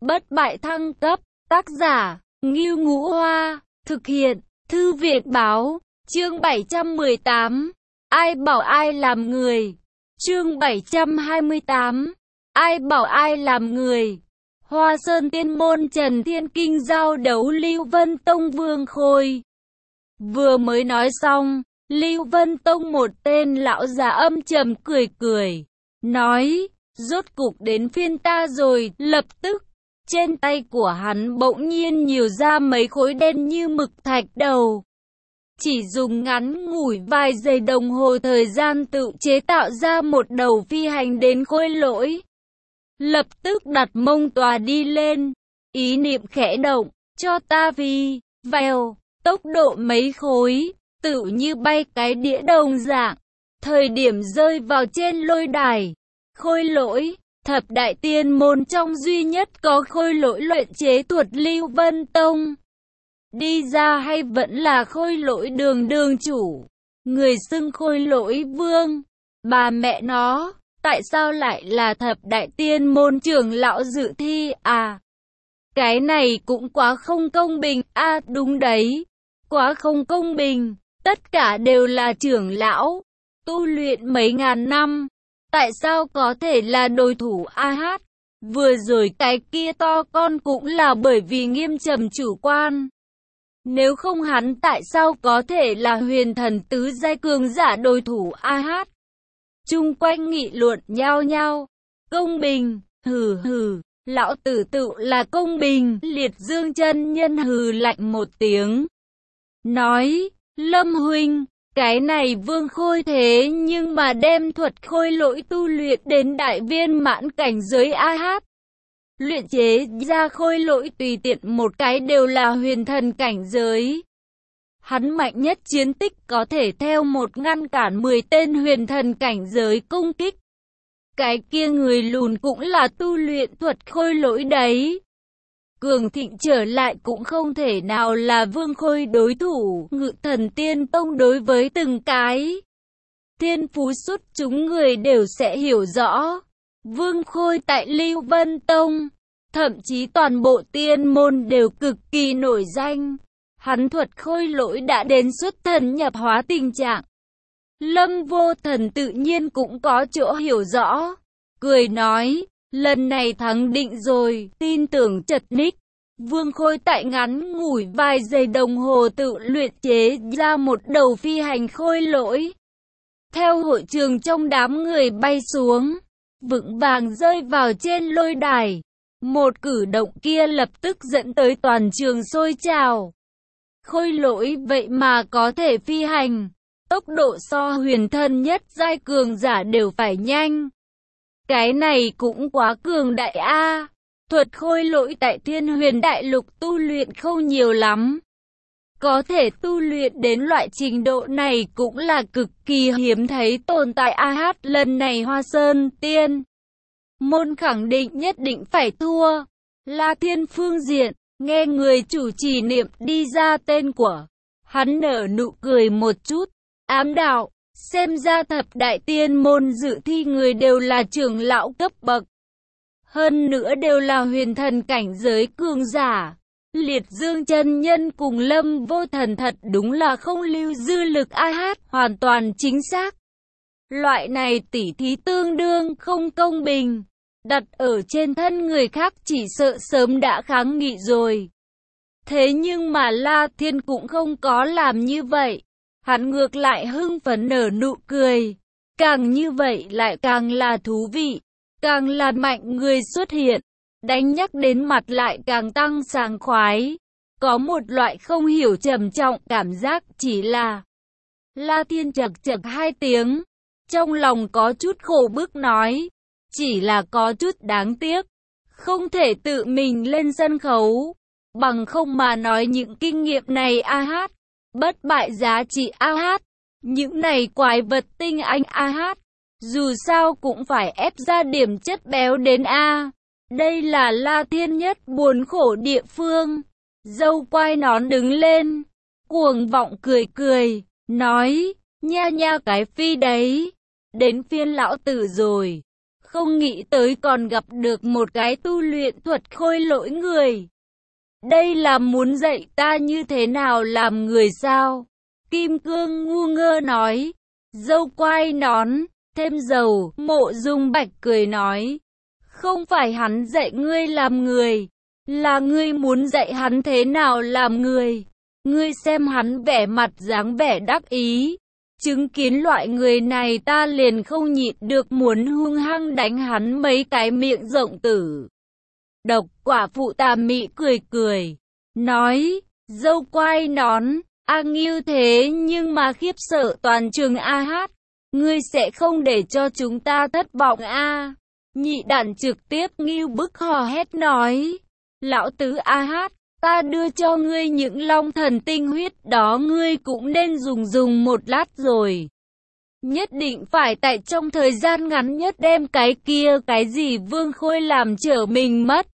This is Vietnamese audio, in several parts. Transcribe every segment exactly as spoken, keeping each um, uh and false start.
Bất bại thăng cấp, tác giả, Ngưu Ngũ Hoa, thực hiện, Thư viện báo, chương bảy trăm mười tám, ai bảo ai làm người, chương bảy trăm hai mươi tám, ai bảo ai làm người, Hoa Sơn Tiên Môn Trần Thiên Kinh giao đấu Lưu Vân Tông Vương Khôi. Vừa mới nói xong, Lưu Vân Tông một tên lão già âm trầm cười cười, nói, rốt cục đến phiên ta rồi, lập tức. Trên tay của hắn bỗng nhiên nhiều ra mấy khối đen như mực thạch đầu. Chỉ dùng ngắn ngủi vài giây đồng hồ thời gian tự chế tạo ra một đầu phi hành đến Khôi Lỗi. Lập tức đặt mông tòa đi lên, ý niệm khẽ động, cho ta phi, vèo, tốc độ mấy khối, tự như bay cái đĩa đồng dạng. Thời điểm rơi vào trên lôi đài, Khôi Lỗi. Thập đại tiên môn trong duy nhất có Khôi Lỗi luyện chế thuật Lưu Vân Tông. Đi ra hay vẫn là Khôi Lỗi đường đường chủ. Người xưng Khôi Lỗi vương. Bà mẹ nó, tại sao lại là thập đại tiên môn trưởng lão dự thi à? Cái này cũng quá không công bình à, đúng đấy. Quá không công bình. Tất cả đều là trưởng lão. Tu luyện mấy ngàn năm. Tại sao có thể là đối thủ a hát? Vừa rồi cái kia to con cũng là bởi vì nghiêm trầm chủ quan. Nếu không hắn tại sao có thể là huyền thần tứ giai cường giả đối thủ a hát? Chung quanh nghị luận nhao nhao. Công bình, hừ hừ, lão tử tự là công bình. Liệt Dương chân nhân hừ lạnh một tiếng. Nói, Lâm huynh. Cái này Vương Khôi thế nhưng mà đem thuật Khôi Lỗi tu luyện đến đại viên mãn cảnh giới a hát. Luyện chế ra Khôi Lỗi tùy tiện một cái đều là huyền thần cảnh giới. Hắn mạnh nhất chiến tích có thể theo một ngăn cản mười tên huyền thần cảnh giới công kích. Cái kia người lùn cũng là tu luyện thuật Khôi Lỗi đấy. Cường thịnh trở lại cũng không thể nào là Vương Khôi đối thủ. Ngự Thần Tiên Tông đối với từng cái thiên phú xuất chúng người đều sẽ hiểu rõ. Vương Khôi tại Lưu Vân Tông, thậm chí toàn bộ tiên môn đều cực kỳ nổi danh. Hắn thuật Khôi Lỗi đã đến xuất thần nhập hóa tình trạng. Lâm Vô Thần tự nhiên cũng có chỗ hiểu rõ. Cười nói, lần này thắng định rồi, tin tưởng chật ních. Vương Khôi tại ngắn ngủi vài giây đồng hồ tự luyện chế ra một đầu phi hành Khôi Lỗi. Theo hội trường trong đám người bay xuống, vững vàng rơi vào trên lôi đài. Một cử động kia lập tức dẫn tới toàn trường sôi trào. Khôi Lỗi vậy mà có thể phi hành, tốc độ so huyền thân nhất giai cường giả đều phải nhanh. Cái này cũng quá cường đại a. Thuật Khôi Lỗi tại Thiên Huyền Đại Lục tu luyện không nhiều lắm. Có thể tu luyện đến loại trình độ này cũng là cực kỳ hiếm thấy tồn tại a hát. Lần này Hoa Sơn Tiên Môn khẳng định nhất định phải thua. La Thiên phương diện, nghe người chủ trì niệm đi ra tên của hắn nở nụ cười một chút, ám đạo, xem ra thập đại tiên môn dự thi người đều là trưởng lão cấp bậc. Hơn nữa đều là huyền thần cảnh giới cường giả. Liệt Dương chân nhân cùng Lâm Vô Thần thật đúng là không lưu dư lực a hát, hoàn toàn chính xác. Loại này tỉ thí tương đương không công bình. Đặt ở trên thân người khác chỉ sợ sớm đã kháng nghị rồi. Thế nhưng mà La Thiên cũng không có làm như vậy. Hắn ngược lại hưng phấn nở nụ cười. Càng như vậy lại càng là thú vị. Càng là mạnh người xuất hiện, đánh nhắc đến mặt lại càng tăng sảng khoái. Có một loại không hiểu trầm trọng cảm giác chỉ là. La Thiên chật chật hai tiếng, trong lòng có chút khổ bức nói, chỉ là có chút đáng tiếc, không thể tự mình lên sân khấu, bằng không mà nói những kinh nghiệm này a hát, bất bại giá trị a hát, những này quái vật tinh anh a hát. Dù sao cũng phải ép ra điểm chất béo đến A. Đây là La Thiên nhất buồn khổ địa phương. Dâu quai nón đứng lên, cuồng vọng cười cười, nói, nha nha cái phi đấy. Đến phiên lão tử rồi. không nghĩ tới còn gặp được một cái tu luyện thuật khôi lỗi người. Đây là muốn dạy ta như thế nào làm người sao? Kim Cương ngu ngơ nói. Dâu quai nón, thêm dầu, Mộ Dung Bạch cười nói. Không phải hắn dạy ngươi làm người, là ngươi muốn dạy hắn thế nào làm người. Ngươi xem hắn vẻ mặt dáng vẻ đắc ý. Chứng kiến loại người này ta liền không nhịn được muốn hung hăng đánh hắn mấy cái miệng rộng tử. Độc quả phụ tà mị cười cười, nói, dâu quai nón, A Ngưu thế nhưng mà khiếp sợ toàn trường A Hát, ngươi sẽ không để cho chúng ta thất vọng a? Nhị đản trực tiếp ngưu bức hò hét nói, lão tứ A Hát, ta đưa cho ngươi những long thần tinh huyết đó ngươi cũng nên dùng dùng một lát rồi. Nhất định phải tại trong thời gian ngắn nhất đem cái kia cái gì Vương Khôi làm trở mình mất.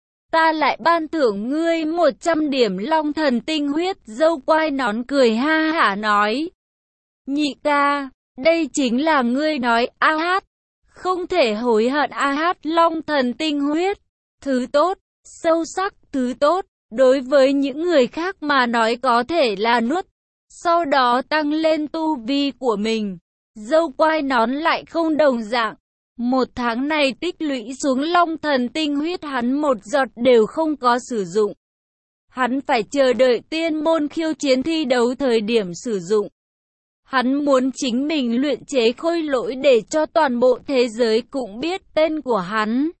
Ta lại ban thưởng ngươi một trăm điểm long thần tinh huyết. Dâu quai nón cười ha hả nói. Nhị ca, đây chính là ngươi nói A Hát. Không thể hối hận A Hát long thần tinh huyết. Thứ tốt, sâu sắc, thứ tốt. Đối với những người khác mà nói có thể là nuốt. Sau đó tăng lên tu vi của mình. Dâu quai nón lại không đồng dạng. Một tháng này tích lũy xuống long thần tinh huyết hắn một giọt đều không có sử dụng. Hắn phải chờ đợi tiên môn khiêu chiến thi đấu thời điểm sử dụng. Hắn muốn chính mình luyện chế khôi lỗi để cho toàn bộ thế giới cũng biết tên của hắn.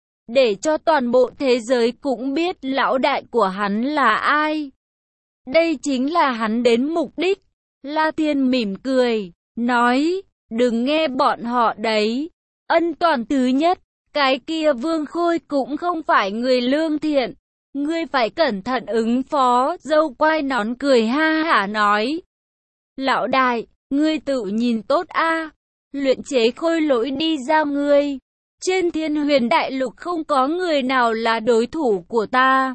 Để cho toàn bộ thế giới cũng biết lão đại của hắn là ai. Đây chính là hắn đến mục đích. La Thiên mỉm cười, nói, đừng nghe bọn họ đấy. Ân toàn thứ nhất, cái kia Vương Khôi cũng không phải người lương thiện. Ngươi phải cẩn thận ứng phó. Dâu quai nón cười ha hả nói. Lão đại, ngươi tự nhìn tốt a. Luyện chế khôi lỗi đi ra ngươi. Trên thiên huyền đại lục không có người nào là đối thủ của ta.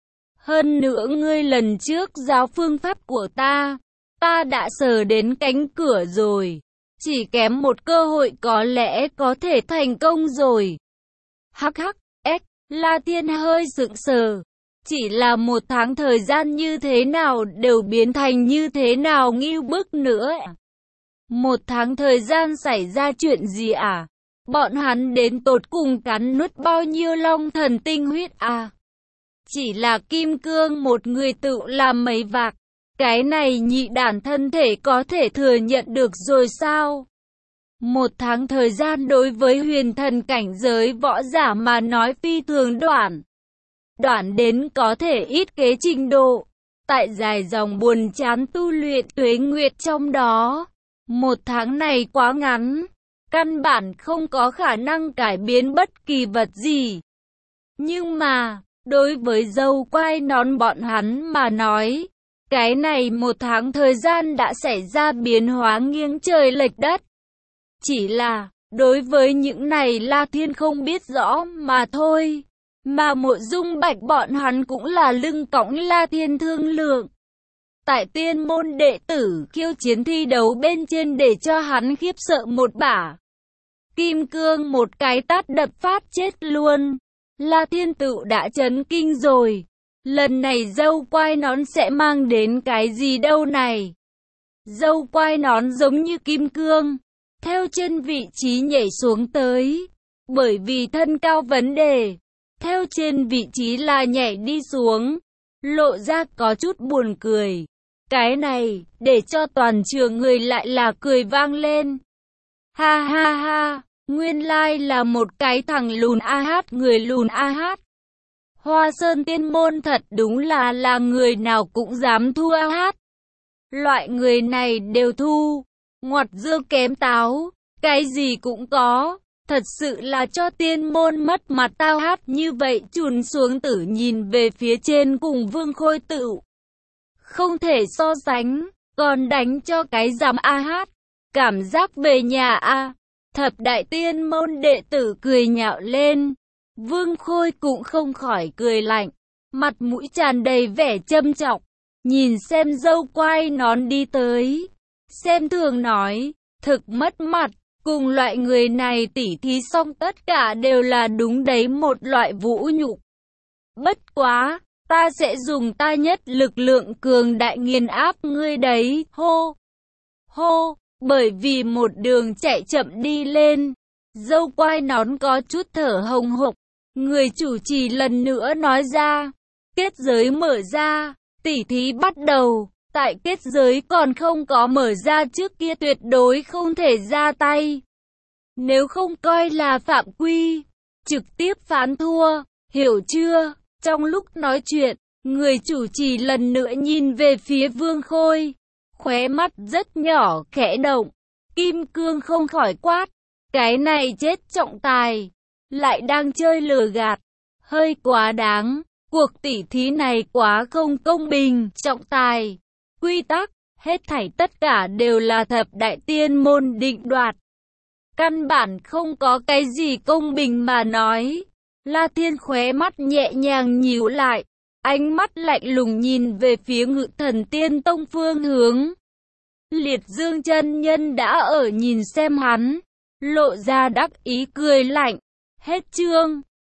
Hơn nữa ngươi lần trước giáo phương pháp của ta, ta đã sờ đến cánh cửa rồi. Chỉ kém một cơ hội có lẽ có thể thành công rồi. Hắc hắc, ếch, La Thiên hơi sững sờ. Chỉ là một tháng thời gian như thế nào đều biến thành như thế nào ngưu bức nữa. Một tháng thời gian xảy ra chuyện gì à? Bọn hắn đến tột cùng cắn nuốt bao nhiêu long thần tinh huyết à? Chỉ là Kim Cương một người tự làm mấy vạc. Cái này nhị đản thân thể có thể thừa nhận được rồi sao? Một tháng thời gian đối với huyền thần cảnh giới võ giả mà nói phi thường đoạn. Đoạn đến có thể ít kế trình độ. Tại dài dòng buồn chán tu luyện tuế nguyệt trong đó. Một tháng này quá ngắn. Căn bản không có khả năng cải biến bất kỳ vật gì. Nhưng mà, đối với dâu quai nón bọn hắn mà nói, cái này một tháng thời gian đã xảy ra biến hóa nghiêng trời lệch đất. Chỉ là, đối với những này La Thiên không biết rõ mà thôi. Mà Mộ Dung Bạch bọn hắn cũng là lưng cõng La Thiên thương lượng. Tại tiên môn đệ tử khiêu chiến thi đấu bên trên để cho hắn khiếp sợ một bả. Kim Cương một cái tát đập phát chết luôn. La Thiên tự đã chấn kinh rồi. Lần này dâu quai nón sẽ mang đến cái gì đâu này? Dâu quai nón giống như Kim Cương, theo chân vị trí nhảy xuống tới. Bởi vì thân cao vấn đề, theo trên vị trí là nhảy đi xuống, lộ ra có chút buồn cười. Cái này, để cho toàn trường người lại là cười vang lên. Ha ha ha, nguyên lai là một cái thằng lùn A Hát, người lùn A Hát. Hoa Sơn tiên môn thật đúng là là người nào cũng dám thua A Hát. Loại người này đều thu, ngoặt dưa kém táo, cái gì cũng có. Thật sự là cho tiên môn mất mặt. Tao Hát như vậy chùn xuống tử nhìn về phía trên cùng Vương Khôi tự. Không thể so sánh, còn đánh cho cái giám A Hát. Cảm giác về nhà a. Thập đại tiên môn đệ tử cười nhạo lên. Vương Khôi cũng không khỏi cười lạnh, mặt mũi tràn đầy vẻ châm chọc, nhìn xem dâu quai nón đi tới, xem thường nói, thực mất mặt, Cùng loại người này tỉ thí xong tất cả đều là đúng đấy một loại vũ nhục. Bất quá, ta sẽ dùng ta nhất lực lượng cường đại nghiền áp ngươi đấy, hô, hô, bởi vì một đường chạy chậm đi lên, dâu quai nón có chút thở hồng hộc, người chủ trì lần nữa nói ra, kết giới mở ra, tỉ thí bắt đầu, tại kết giới còn không có mở ra trước kia tuyệt đối không thể ra tay. Nếu không coi là phạm quy, trực tiếp phán thua, hiểu chưa? Trong lúc nói chuyện, người chủ trì lần nữa nhìn về phía Vương Khôi, khóe mắt rất nhỏ khẽ động, Kim Cương không khỏi quát, cái này chết trọng tài, lại đang chơi lừa gạt, hơi quá đáng, cuộc tỉ thí này quá không công bình, trọng tài, quy tắc, hết thảy tất cả đều là thập đại tiên môn định đoạt. Căn bản không có cái gì công bình mà nói. La Thiên khóe mắt nhẹ nhàng nhíu lại, ánh mắt lạnh lùng nhìn về phía Ngự Thần Tiên Tông phương hướng. Liệt Dương chân nhân đã ở nhìn xem hắn, lộ ra đắc ý cười lạnh. Hết chương.